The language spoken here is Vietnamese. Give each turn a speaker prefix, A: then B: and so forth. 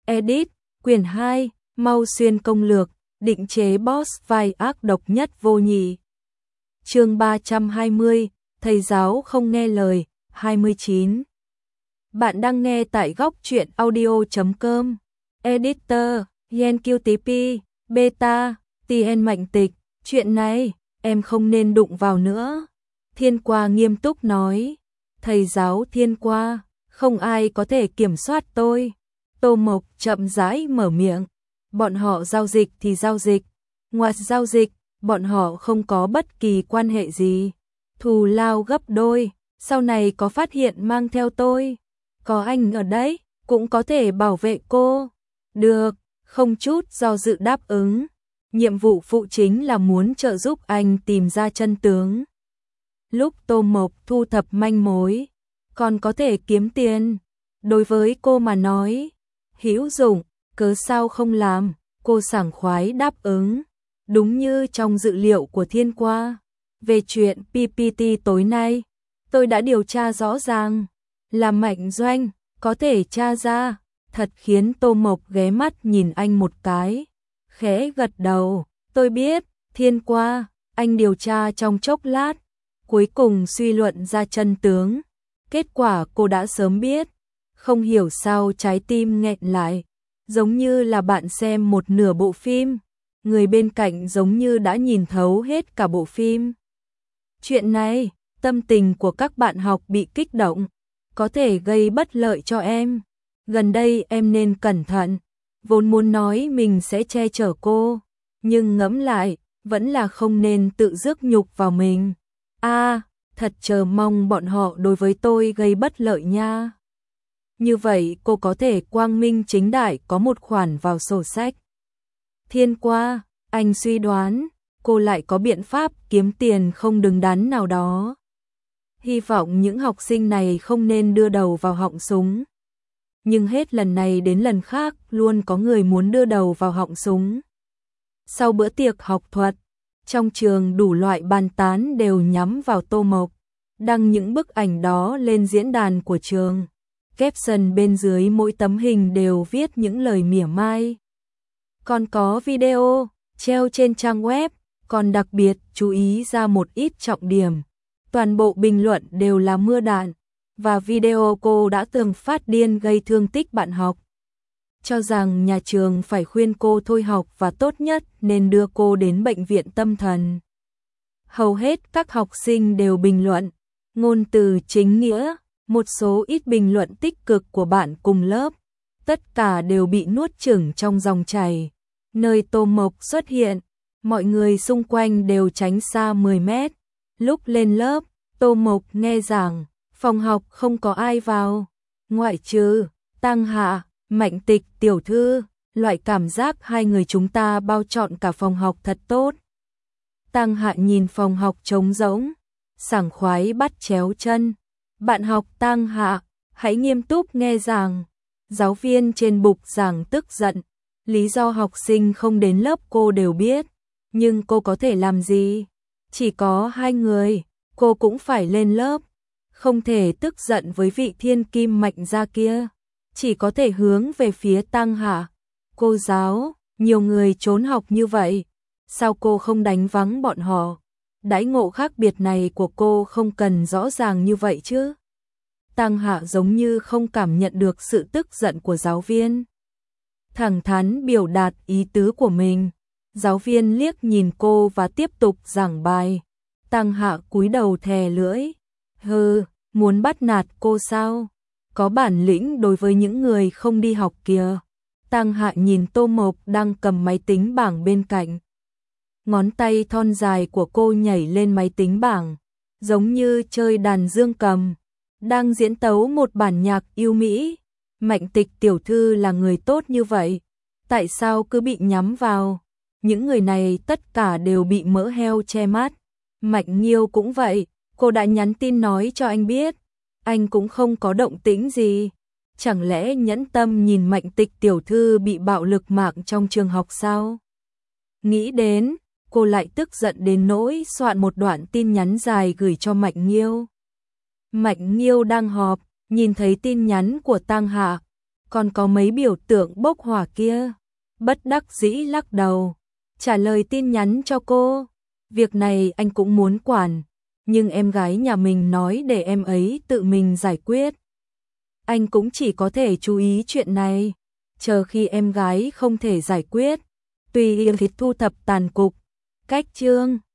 A: Edit, quyển 2, Mau Xuyên công lược, định chế boss vai ác độc nhất vô nhị. Chương 320, thầy giáo không nghe lời, 29. Bạn đang nghe tại góc truyện audio.com. Editor, YenQTP, Beta, TN Mạnh Tịch, chuyện này, em không nên đụng vào nữa. Thiên Qua nghiêm túc nói. Thầy giáo Thiên Qua, không ai có thể kiểm soát tôi. Tô Mộc chậm rãi mở miệng. Bọn họ giao dịch thì giao dịch. Ngoại giao dịch, bọn họ không có bất kỳ quan hệ gì. Thù lao gấp đôi, sau này có phát hiện mang theo tôi. Có anh ở đấy, cũng có thể bảo vệ cô. Được, không chút do dự đáp ứng. Nhiệm vụ phụ chính là muốn trợ giúp anh tìm ra chân tướng. Lúc Tô Mộc thu thập manh mối, còn có thể kiếm tiền. Đối với cô mà nói, hữu dụng, cớ sao không làm, cô sảng khoái đáp ứng. Đúng như trong dự liệu của Thiên Qua. Về chuyện PPT tối nay, tôi đã điều tra rõ ràng. Là Mạnh Doanh, có thể tra ra. Thật khiến Tô Mộc ghé mắt nhìn anh một cái. Khẽ gật đầu, tôi biết, Thiên Qua, anh điều tra trong chốc lát. Cuối cùng suy luận ra chân tướng. Kết quả cô đã sớm biết. Không hiểu sao trái tim nghẹn lại. Giống như là bạn xem một nửa bộ phim. Người bên cạnh giống như đã nhìn thấu hết cả bộ phim. Chuyện này, tâm tình của các bạn học bị kích động. Có thể gây bất lợi cho em. Gần đây em nên cẩn thận. Vốn muốn nói mình sẽ che chở cô. Nhưng ngẫm lại, vẫn là không nên tự rước nhục vào mình. Thật chờ mong bọn họ đối với tôi gây bất lợi nha. Như vậy cô có thể quang minh chính đại có một khoản vào sổ sách. Thiên Qua, anh suy đoán, cô lại có biện pháp kiếm tiền không đứng đắn nào đó. Hy vọng những học sinh này không nên đưa đầu vào họng súng. Nhưng hết lần này đến lần khác luôn có người muốn đưa đầu vào họng súng. Sau bữa tiệc học thuật, trong trường đủ loại bàn tán đều nhắm vào Tô Mộc, đăng những bức ảnh đó lên diễn đàn của trường. Caption bên dưới mỗi tấm hình đều viết những lời mỉa mai. Còn có video treo trên trang web, còn đặc biệt chú ý ra một ít trọng điểm. Toàn bộ bình luận đều là mưa đạn, và video cô đã từng phát điên gây thương tích bạn học. Cho rằng nhà trường phải khuyên cô thôi học và tốt nhất nên đưa cô đến bệnh viện tâm thần. Hầu hết các học sinh đều bình luận, ngôn từ chính nghĩa, một số ít bình luận tích cực của bạn cùng lớp. Tất cả đều bị nuốt chửng trong dòng chảy. Nơi Tô Mộc xuất hiện, mọi người xung quanh đều tránh xa 10 mét. Lúc lên lớp, Tô Mộc nghe giảng, phòng học không có ai vào, ngoại trừ Tăng Hạ, Mạnh Tịch tiểu thư. Loại cảm giác hai người chúng ta bao trọn cả phòng học thật tốt. Tăng Hạ nhìn phòng học trống rỗng, sảng khoái bắt chéo chân. Bạn học Tăng Hạ, hãy nghiêm túc nghe giảng. Giáo viên trên bục giảng tức giận. Lý do học sinh không đến lớp cô đều biết. Nhưng cô có thể làm gì? Chỉ có 2 người, cô cũng phải lên lớp. Không thể tức giận với vị thiên kim Mạnh gia kia. Chỉ có thể hướng về phía Tăng Hạ. Cô giáo, nhiều người trốn học như vậy. Sao cô không đánh vắng bọn họ? Đãi ngộ khác biệt này của cô không cần rõ ràng như vậy chứ? Tăng Hạ giống như không cảm nhận được sự tức giận của giáo viên. Thẳng thắn biểu đạt ý tứ của mình. Giáo viên liếc nhìn cô và tiếp tục giảng bài. Tăng Hạ cúi đầu thè lưỡi. Hừ, muốn bắt nạt cô sao? Có bản lĩnh đối với những người không đi học kìa. Tăng Hạ nhìn Tô Mộc đang cầm máy tính bảng bên cạnh. Ngón tay thon dài của cô nhảy lên máy tính bảng, giống như chơi đàn dương cầm, đang diễn tấu một bản nhạc yêu mỹ. Mạnh Tịch tiểu thư là người tốt như vậy, tại sao cứ bị nhắm vào? Những người này tất cả đều bị mỡ heo che mắt. Mạnh Nghiêu cũng vậy, cô đã nhắn tin nói cho anh biết, anh cũng không có động tĩnh gì. Chẳng lẽ nhẫn tâm nhìn Mạnh Tịch tiểu thư bị bạo lực mạng trong trường học sao? Nghĩ đến, cô lại tức giận đến nỗi soạn một đoạn tin nhắn dài gửi cho Mạnh Nghiêu. Mạnh Nghiêu đang họp, nhìn thấy tin nhắn của Tăng Hạ, còn có mấy biểu tượng bốc hỏa kia. Bất đắc dĩ lắc đầu, trả lời tin nhắn cho cô. Việc này anh cũng muốn quản, nhưng em gái nhà mình nói để em ấy tự mình giải quyết. Anh cũng chỉ có thể chú ý chuyện này, chờ khi em gái không thể giải quyết, tùy ý thu thập tàn cục. Cách chương